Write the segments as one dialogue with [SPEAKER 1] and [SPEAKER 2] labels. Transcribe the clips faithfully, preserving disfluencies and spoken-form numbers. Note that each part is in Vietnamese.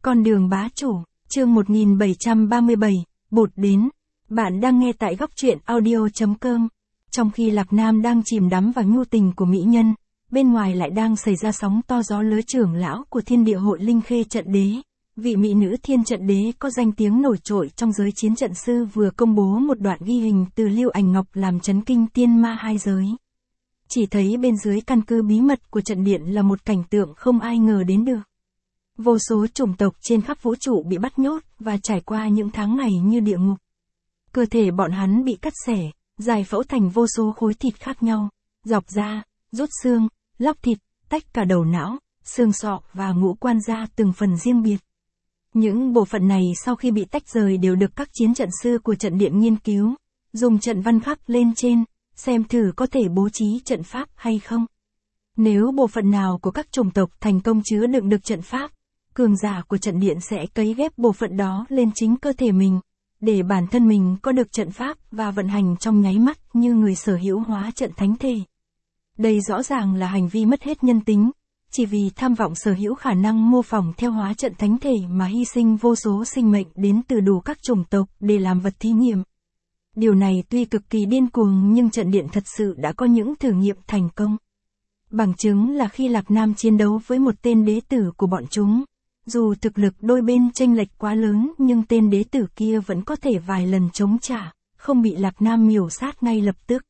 [SPEAKER 1] Con đường bá chủ, chương một nghìn bảy trăm ba mươi bảy, bột đến. Bạn đang nghe tại góc truyện audio chấm com. Trong khi Lạc Nam đang chìm đắm vào nhu tình của mỹ nhân, bên ngoài lại đang xảy ra sóng to gió lớn. Trưởng lão của Thiên Địa Hội Linh Khê Trận Đế, vị mỹ nữ Thiên Trận Đế có danh tiếng nổi trội trong giới chiến trận sư vừa công bố một đoạn ghi hình từ Lưu Ảnh Ngọc làm chấn kinh tiên ma hai giới. Chỉ thấy bên dưới căn cứ bí mật của trận điện là một cảnh tượng không ai ngờ đến được. Vô số chủng tộc trên khắp vũ trụ bị bắt nhốt và trải qua những tháng ngày như địa ngục. Cơ thể bọn hắn bị cắt xẻ, giải phẫu thành vô số khối thịt khác nhau, dọc da, rút xương, lóc thịt, tách cả đầu não, xương sọ và ngũ quan ra từng phần riêng biệt. Những bộ phận này sau khi bị tách rời đều được các chiến trận sư của trận điện nghiên cứu, dùng trận văn khắc lên trên, xem thử có thể bố trí trận pháp hay không. Nếu bộ phận nào của các chủng tộc thành công chứa đựng được trận pháp, cường giả của trận điện sẽ cấy ghép bộ phận đó lên chính cơ thể mình, để bản thân mình có được trận pháp và vận hành trong nháy mắt như người sở hữu hóa trận thánh thể. Đây rõ ràng là hành vi mất hết nhân tính, chỉ vì tham vọng sở hữu khả năng mô phỏng theo hóa trận thánh thể mà hy sinh vô số sinh mệnh đến từ đủ các chủng tộc để làm vật thí nghiệm. Điều này tuy cực kỳ điên cuồng nhưng trận điện thật sự đã có những thử nghiệm thành công. Bằng chứng là khi Lạc Nam chiến đấu với một tên đế tử của bọn chúng, dù thực lực đôi bên chênh lệch quá lớn nhưng tên đế tử kia vẫn có thể vài lần chống trả, không bị Lạc Nam miểu sát ngay lập tức.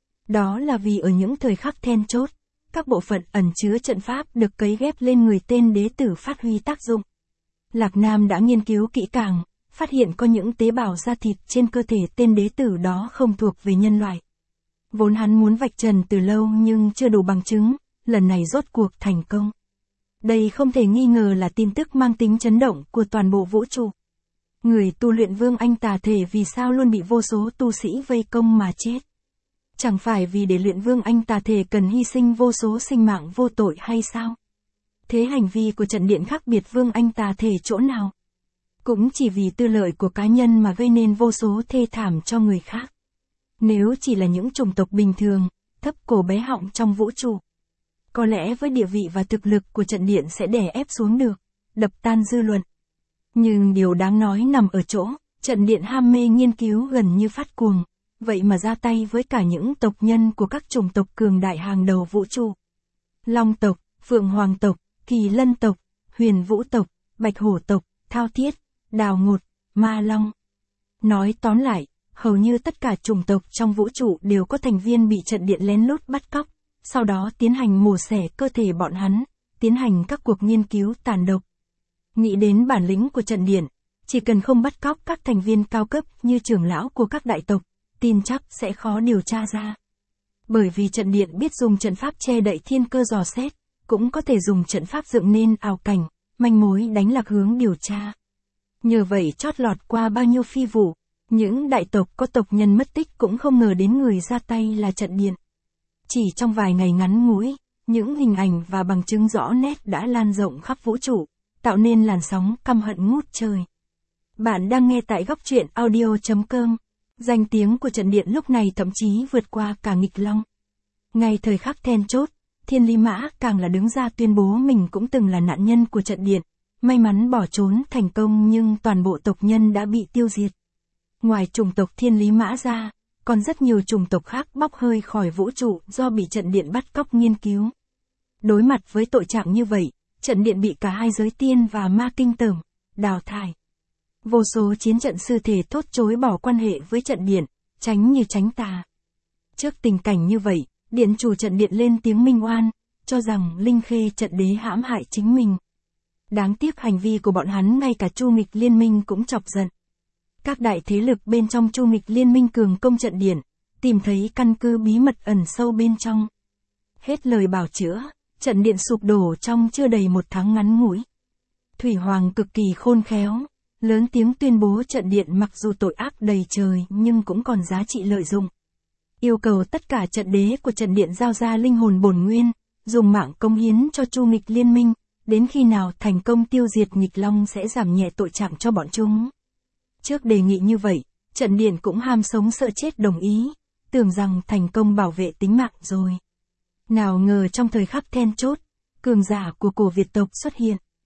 [SPEAKER 1] Đó là vì ở những thời khắc then chốt, các bộ phận ẩn chứa trận pháp được cấy ghép lên người tên đế tử phát huy tác dụng. Lạc Nam đã nghiên cứu kỹ càng, phát hiện có những tế bào da thịt trên cơ thể tên đế tử đó không thuộc về nhân loại. Vốn hắn muốn vạch trần từ lâu nhưng chưa đủ bằng chứng, lần này rốt cuộc thành công. Đây không thể nghi ngờ là tin tức mang tính chấn động của toàn bộ vũ trụ. Người tu luyện Vương Anh tà thể vì sao luôn bị vô số tu sĩ vây công mà chết? Chẳng phải vì để luyện Vương Anh tà thể cần hy sinh vô số sinh mạng vô tội hay sao? Thế hành vi của trận điện khác biệt Vương Anh tà thể chỗ nào? Cũng chỉ vì tư lợi của cá nhân mà gây nên vô số thê thảm cho người khác. Nếu chỉ là những chủng tộc bình thường, thấp cổ bé họng trong vũ trụ, có lẽ với địa vị và thực lực của trận điện sẽ đè ép xuống được, đập tan dư luận. Nhưng điều đáng nói nằm ở chỗ, trận điện ham mê nghiên cứu gần như phát cuồng, vậy mà ra tay với cả những tộc nhân của các chủng tộc cường đại hàng đầu vũ trụ. Long tộc, Phượng Hoàng tộc, Kỳ Lân tộc, Huyền Vũ tộc, Bạch Hổ tộc, Thao Thiết, Đào Ngột, Ma Long. Nói tóm lại, hầu như tất cả chủng tộc trong vũ trụ đều có thành viên bị trận điện lén lút bắt cóc, sau đó tiến hành mổ xẻ cơ thể bọn hắn, tiến hành các cuộc nghiên cứu tàn độc. Nghĩ đến bản lĩnh của trận điện, chỉ cần không bắt cóc các thành viên cao cấp như trưởng lão của các đại tộc, tin chắc sẽ khó điều tra ra. Bởi vì trận điện biết dùng trận pháp che đậy thiên cơ dò xét, cũng có thể dùng trận pháp dựng nên ảo cảnh, manh mối đánh lạc hướng điều tra. Nhờ vậy chót lọt qua bao nhiêu phi vụ, những đại tộc có tộc nhân mất tích cũng không ngờ đến người ra tay là trận điện. Chỉ trong vài ngày ngắn ngủi, những hình ảnh và bằng chứng rõ nét đã lan rộng khắp vũ trụ, tạo nên làn sóng căm hận ngút trời. Bạn đang nghe tại góc truyện audio chấm com. Danh tiếng của trận điện lúc này thậm chí vượt qua cả nghịch long. Ngay thời khắc then chốt, Thiên Lý Mã càng là đứng ra tuyên bố mình cũng từng là nạn nhân của trận điện, may mắn bỏ trốn thành công nhưng toàn bộ tộc nhân đã bị tiêu diệt. Ngoài chủng tộc Thiên Lý Mã ra, còn rất nhiều chủng tộc khác bốc hơi khỏi vũ trụ do bị trận điện bắt cóc nghiên cứu. Đối mặt với tội trạng như vậy, trận điện bị cả hai giới tiên và ma kinh tởm, đào thải. Vô số chiến trận sư thể thốt chối bỏ quan hệ với trận điện, tránh như tránh tà. Trước tình cảnh như vậy, điện chủ trận điện lên tiếng minh oan, cho rằng Linh Khê Trận Đế hãm hại chính mình. Đáng tiếc hành vi của bọn hắn ngay cả Chu Nghịch Liên Minh cũng chọc giận. Các đại thế lực bên trong Chu Nghịch Liên Minh cường công trận điện, tìm thấy căn cứ bí mật ẩn sâu bên trong. Hết lời bào chữa, trận điện sụp đổ trong chưa đầy một tháng ngắn ngủi. Thủy Hoàng cực kỳ khôn khéo, lớn tiếng tuyên bố trận điện mặc dù tội ác đầy trời nhưng cũng còn giá trị lợi dụng. Yêu cầu tất cả trận đế của trận điện giao ra linh hồn bổn nguyên, dùng mạng cống hiến cho Chu Nghịch Liên Minh, đến khi nào thành công tiêu diệt nghịch long sẽ giảm nhẹ tội trạng cho bọn chúng. Trước đề nghị như vậy, trận điện cũng ham sống sợ chết đồng ý, tưởng rằng thành công bảo vệ tính mạng rồi. Nào ngờ trong thời khắc then chốt, cường giả của cổ Việt tộc xuất hiện.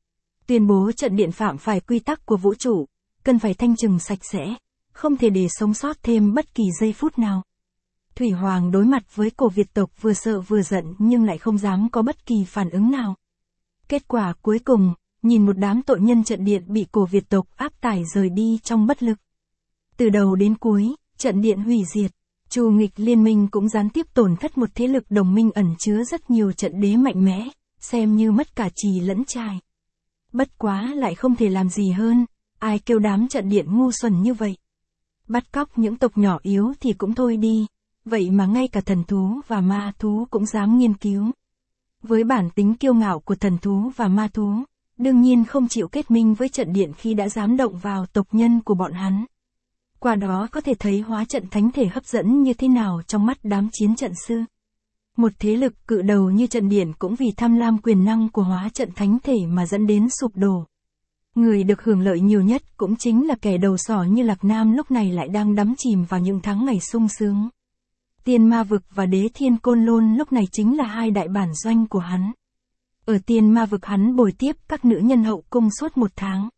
[SPEAKER 1] tuyên bố trận điện phạm phải quy tắc của vũ trụ, cần phải thanh trừng sạch sẽ, không thể để sống sót thêm bất kỳ giây phút nào. Thủy Hoàng đối mặt với cổ Việt tộc vừa sợ vừa giận nhưng lại không dám có bất kỳ phản ứng nào. Kết quả cuối cùng, nhìn một đám tội nhân trận điện bị cổ Việt tộc áp tải rời đi trong bất lực. Từ đầu đến cuối, trận điện hủy diệt, Chu nghịch liên minh cũng gián tiếp tổn thất một thế lực đồng minh ẩn chứa rất nhiều trận đế mạnh mẽ, xem như mất cả trì lẫn trai. Bất quá lại không thể làm gì hơn, ai kêu đám trận điện ngu xuẩn như vậy. Bắt cóc những tộc nhỏ yếu thì cũng thôi đi, vậy mà ngay cả thần thú và ma thú cũng dám nghiên cứu. Với bản tính kiêu ngạo của thần thú và ma thú, đương nhiên không chịu kết minh với trận điện khi đã dám động vào tộc nhân của bọn hắn. Qua đó có thể thấy hóa trận thánh thể hấp dẫn như thế nào trong mắt đám chiến trận sư. Một thế lực cự đầu như trận điện cũng vì tham lam quyền năng của hóa trận thánh thể mà dẫn đến sụp đổ. Người được hưởng lợi nhiều nhất cũng chính là kẻ đầu sỏ như Lạc Nam lúc này lại đang đắm chìm vào những tháng ngày sung sướng. Tiên Ma Vực và Đế Thiên Côn Lôn lúc này chính là hai đại bản doanh của hắn. Ở Tiên Ma Vực hắn bồi tiếp các nữ nhân hậu cung suốt một tháng.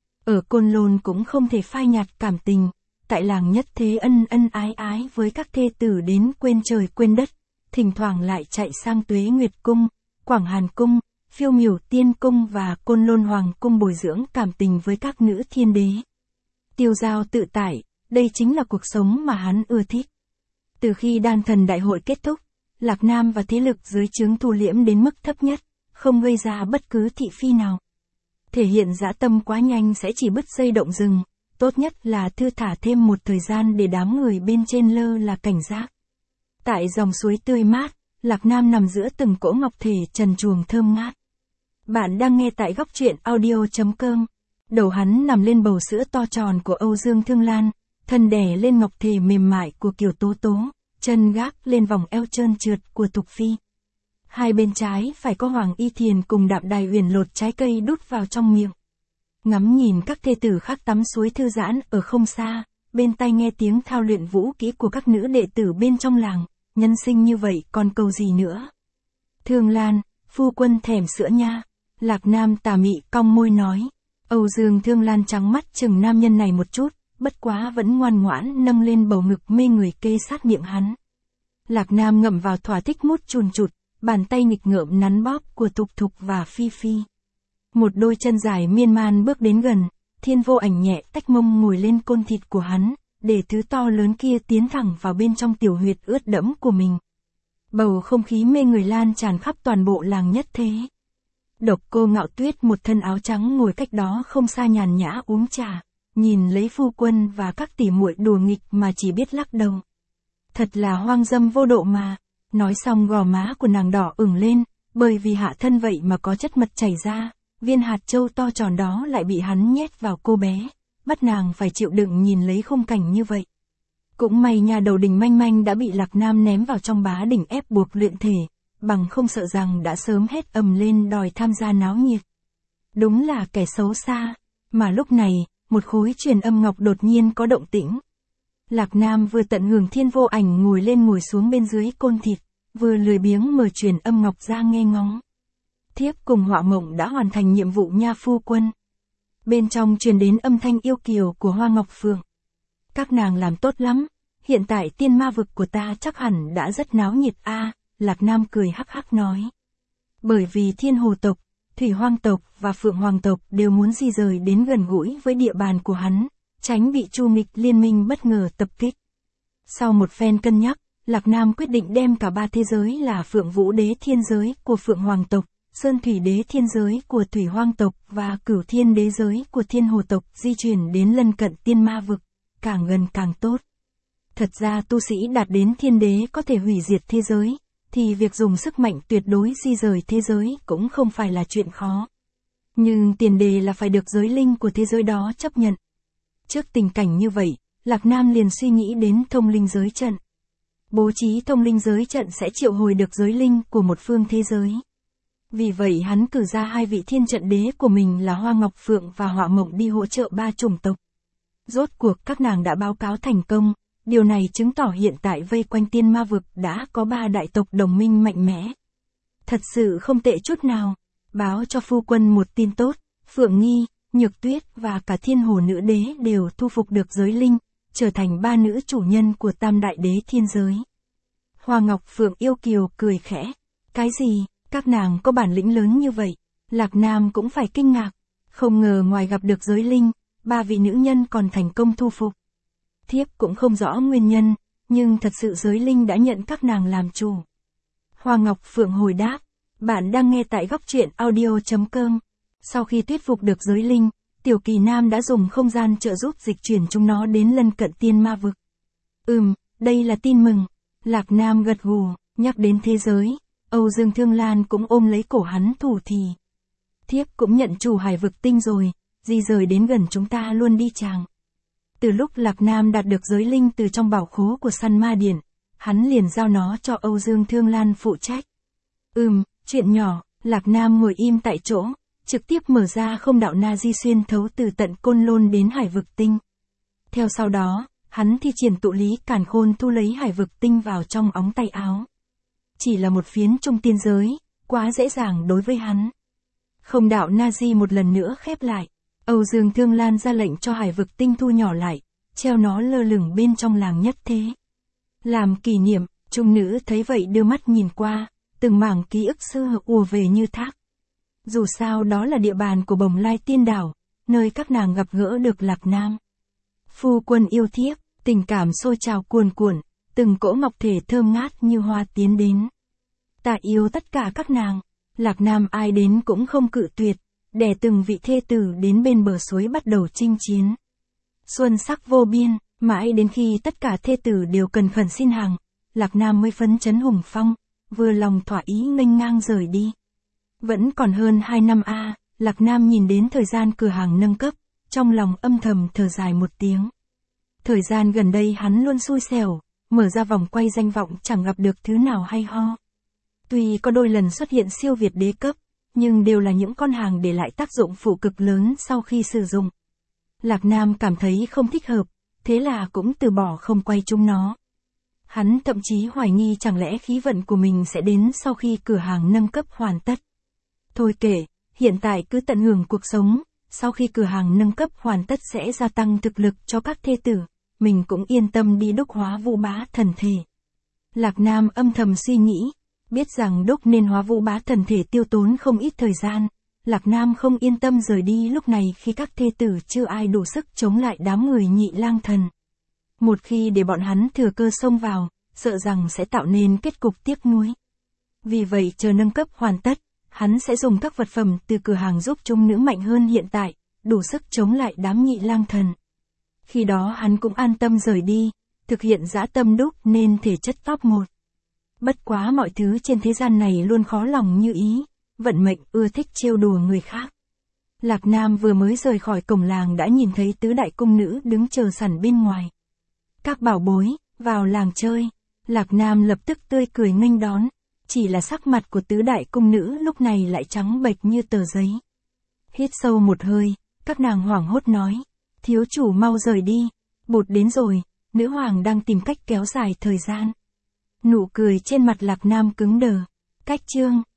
[SPEAKER 1] Ở Côn Lôn cũng không thể phai nhạt cảm tình, tại làng nhất thế ân ân ái ái với các thê tử đến quên trời quên đất, thỉnh thoảng lại chạy sang Tuế Nguyệt Cung, Quảng Hàn Cung, Phiêu Miểu Tiên Cung và Côn Lôn Hoàng Cung bồi dưỡng cảm tình với các nữ thiên đế. Tiêu dao tự tại, đây chính là cuộc sống mà hắn ưa thích. Từ khi đan thần đại hội kết thúc, Lạc Nam và thế lực dưới trướng thu liễm đến mức thấp nhất, không gây ra bất cứ thị phi nào. Thể hiện dã tâm quá nhanh sẽ chỉ bứt dây động rừng, tốt nhất là thư thả thêm một thời gian để đám người bên trên lơ là cảnh giác. Tại dòng suối tươi mát, Lạc Nam nằm giữa từng cỗ ngọc thể trần truồng thơm ngát. Bạn đang nghe tại góc truyện audio chấm com. Đầu hắn nằm lên bầu sữa to tròn của Âu Dương Thương Lan, thân đè lên ngọc thể mềm mại của Kiều Tố Tố, chân gác lên vòng eo trơn trượt của Thục Phi. Hai bên trái phải có Hoàng Y Thiền cùng Đạm Đài Uyển lột trái cây đút vào trong miệng. Ngắm nhìn các thê tử khác tắm suối thư giãn ở không xa, bên tai nghe tiếng thao luyện vũ kỹ của các nữ đệ tử bên trong làng, nhân sinh như vậy còn cầu gì nữa. Thương Lan, phu quân thèm sữa nha. Lạc Nam tà mị cong môi nói. Âu Dương Thương Lan trắng mắt chừng nam nhân này một chút, bất quá vẫn ngoan ngoãn nâng lên bầu ngực mê người kê sát miệng hắn. Lạc Nam ngậm vào thỏa thích mút chùn chụt, bàn tay nghịch ngợm nắn bóp của Thục Thục và Phi Phi. Một đôi chân dài miên man bước đến gần, Thiên Vô Ảnh nhẹ tách mông ngồi lên côn thịt của hắn, để thứ to lớn kia tiến thẳng vào bên trong tiểu huyệt ướt đẫm của mình. Bầu không khí mê người lan tràn khắp toàn bộ làng nhất thế. Độc Cô Ngạo Tuyết một thân áo trắng ngồi cách đó không xa nhàn nhã uống trà, nhìn lấy phu quân và các tỷ muội đùa nghịch mà chỉ biết lắc đầu. Thật là hoang dâm vô độ mà. Nói xong gò má của nàng đỏ ửng lên, bởi vì hạ thân vậy mà có chất mật chảy ra, viên hạt châu to tròn đó lại bị hắn nhét vào cô bé, bắt nàng phải chịu đựng nhìn lấy khung cảnh như vậy. Cũng may nhà đầu đình manh manh đã bị Lạc Nam ném vào trong bá đỉnh ép buộc luyện thể, bằng không sợ rằng đã sớm hét ầm lên đòi tham gia náo nhiệt. Đúng là kẻ xấu xa, mà lúc này, một khối truyền âm ngọc đột nhiên có động tĩnh. Lạc Nam vừa tận hưởng Thiên Vô Ảnh ngồi lên ngồi xuống bên dưới côn thịt, vừa lười biếng mở truyền âm ngọc ra nghe ngóng. Thiếp cùng Họa Mộng đã hoàn thành nhiệm vụ nha phu quân. Bên trong truyền đến âm thanh yêu kiều của Hoa Ngọc Phượng. Các nàng làm tốt lắm, hiện tại Tiên Ma Vực của ta chắc hẳn đã rất náo nhiệt a. À, Lạc Nam cười hắc hắc nói. Bởi vì Thiên Hồ tộc, Thủy Hoang tộc và Phượng Hoàng tộc đều muốn di rời đến gần gũi với địa bàn của hắn, tránh bị Chu nghịch liên minh bất ngờ tập kích. Sau một phen cân nhắc, Lạc Nam quyết định đem cả ba thế giới là Phượng Vũ Đế Thiên Giới của Phượng Hoàng tộc, Sơn Thủy Đế Thiên Giới của Thủy Hoang tộc và Cửu Thiên Đế Giới của Thiên Hồ tộc di chuyển đến lân cận Tiên Ma Vực, càng gần càng tốt. Thật ra tu sĩ đạt đến thiên đế có thể hủy diệt thế giới, thì việc dùng sức mạnh tuyệt đối di rời thế giới cũng không phải là chuyện khó. Nhưng tiền đề là phải được giới linh của thế giới đó chấp nhận. Trước tình cảnh như vậy, Lạc Nam liền suy nghĩ đến thông linh giới trận. Bố trí thông linh giới trận sẽ triệu hồi được giới linh của một phương thế giới. Vì vậy hắn cử ra hai vị thiên trận đế của mình là Hoa Ngọc Phượng và Họa Mộng đi hỗ trợ ba chủng tộc. Rốt cuộc các nàng đã báo cáo thành công, điều này chứng tỏ hiện tại vây quanh Tiên Ma Vực đã có ba đại tộc đồng minh mạnh mẽ. Thật sự không tệ chút nào, báo cho phu quân một tin tốt, Phượng Nghi, Nhược Tuyết và cả Thiên Hồ Nữ Đế đều thu phục được giới linh, trở thành ba nữ chủ nhân của Tam Đại Đế thiên giới. Hoa Ngọc Phượng yêu kiều cười khẽ. Cái gì, các nàng có bản lĩnh lớn như vậy? Lạc Nam cũng phải kinh ngạc. Không ngờ ngoài gặp được giới linh, ba vị nữ nhân còn thành công thu phục. Thiếp cũng không rõ nguyên nhân, nhưng thật sự giới linh đã nhận các nàng làm chủ. Hoa Ngọc Phượng hồi đáp. Bạn đang nghe tại góc truyện audio chấm com. Sau khi thuyết phục được giới linh, Tiểu Kỳ Nam đã dùng không gian trợ giúp dịch chuyển chúng nó đến lân cận tiên ma vực. Ừm, đây là tin mừng. Lạc Nam gật gù, nhắc đến thế giới, Âu Dương Thương Lan cũng ôm lấy cổ hắn thủ thì. Thiếp cũng nhận chủ hải vực tinh rồi, di rời đến gần chúng ta luôn đi chàng. Từ lúc Lạc Nam đạt được giới linh từ trong bảo khố của săn ma điển, hắn liền giao nó cho Âu Dương Thương Lan phụ trách. Ừm, chuyện nhỏ, Lạc Nam ngồi im tại chỗ, trực tiếp mở ra không đạo na di xuyên thấu từ tận Côn Lôn đến hải vực tinh. Theo sau đó, hắn thi triển tụ lý càn khôn thu lấy hải vực tinh vào trong ống tay áo. Chỉ là một phiến trung tiên giới, quá dễ dàng đối với hắn. Không đạo na di một lần nữa khép lại, Âu Dương Thương Lan ra lệnh cho hải vực tinh thu nhỏ lại, treo nó lơ lửng bên trong làng nhất thế. Làm kỷ niệm, trung nữ thấy vậy đưa mắt nhìn qua, từng mảng ký ức xưa ùa về như thác. Dù sao đó là địa bàn của Bồng Lai Tiên Đảo, nơi các nàng gặp gỡ được Lạc Nam. Phu quân yêu thiếp, tình cảm sôi trào cuồn cuộn, từng cỗ ngọc thể thơm ngát như hoa tiến đến. Ta yêu tất cả các nàng, Lạc Nam ai đến cũng không cự tuyệt, đè từng vị thê tử đến bên bờ suối bắt đầu chinh chiến. Xuân sắc vô biên, mãi đến khi tất cả thê tử đều cần khẩn xin hàng, Lạc Nam mới phấn chấn hùng phong, vừa lòng thỏa ý nghênh ngang rời đi. Vẫn còn hơn hai năm a, à, Lạc Nam nhìn đến thời gian cửa hàng nâng cấp, trong lòng âm thầm thở dài một tiếng. Thời gian gần đây hắn luôn xui xẻo, mở ra vòng quay danh vọng chẳng gặp được thứ nào hay ho. Tuy có đôi lần xuất hiện siêu việt đế cấp, nhưng đều là những con hàng để lại tác dụng phụ cực lớn sau khi sử dụng. Lạc Nam cảm thấy không thích hợp, thế là cũng từ bỏ không quay chúng nó. Hắn thậm chí hoài nghi chẳng lẽ khí vận của mình sẽ đến sau khi cửa hàng nâng cấp hoàn tất. Thôi kệ, hiện tại cứ tận hưởng cuộc sống, sau khi cửa hàng nâng cấp hoàn tất sẽ gia tăng thực lực cho các thê tử, mình cũng yên tâm đi đúc hóa vũ bá thần thể. Lạc Nam âm thầm suy nghĩ, biết rằng đúc nên hóa vũ bá thần thể tiêu tốn không ít thời gian, Lạc Nam không yên tâm rời đi lúc này khi các thê tử chưa ai đủ sức chống lại đám người nhị lang thần. Một khi để bọn hắn thừa cơ xông vào, sợ rằng sẽ tạo nên kết cục tiếc nuối. Vì vậy chờ nâng cấp hoàn tất, hắn sẽ dùng các vật phẩm từ cửa hàng giúp chúng nữ mạnh hơn hiện tại, đủ sức chống lại đám nhị lang thần. Khi đó hắn cũng an tâm rời đi, thực hiện dã tâm đúc nên thể chất top một. Bất quá mọi thứ trên thế gian này luôn khó lòng như ý, vận mệnh ưa thích trêu đùa người khác. Lạc Nam vừa mới rời khỏi cổng làng đã nhìn thấy tứ đại cung nữ đứng chờ sẵn bên ngoài. Các bảo bối, vào làng chơi. Lạc Nam lập tức tươi cười nghênh đón, chỉ là sắc mặt của tứ đại cung nữ lúc này lại trắng bệch như tờ giấy. Hít sâu một hơi, các nàng hoảng hốt nói, thiếu chủ mau rời đi, bột đến rồi, nữ hoàng đang tìm cách kéo dài thời gian. Nụ cười trên mặt Lạc Nam cứng đờ, cách chương.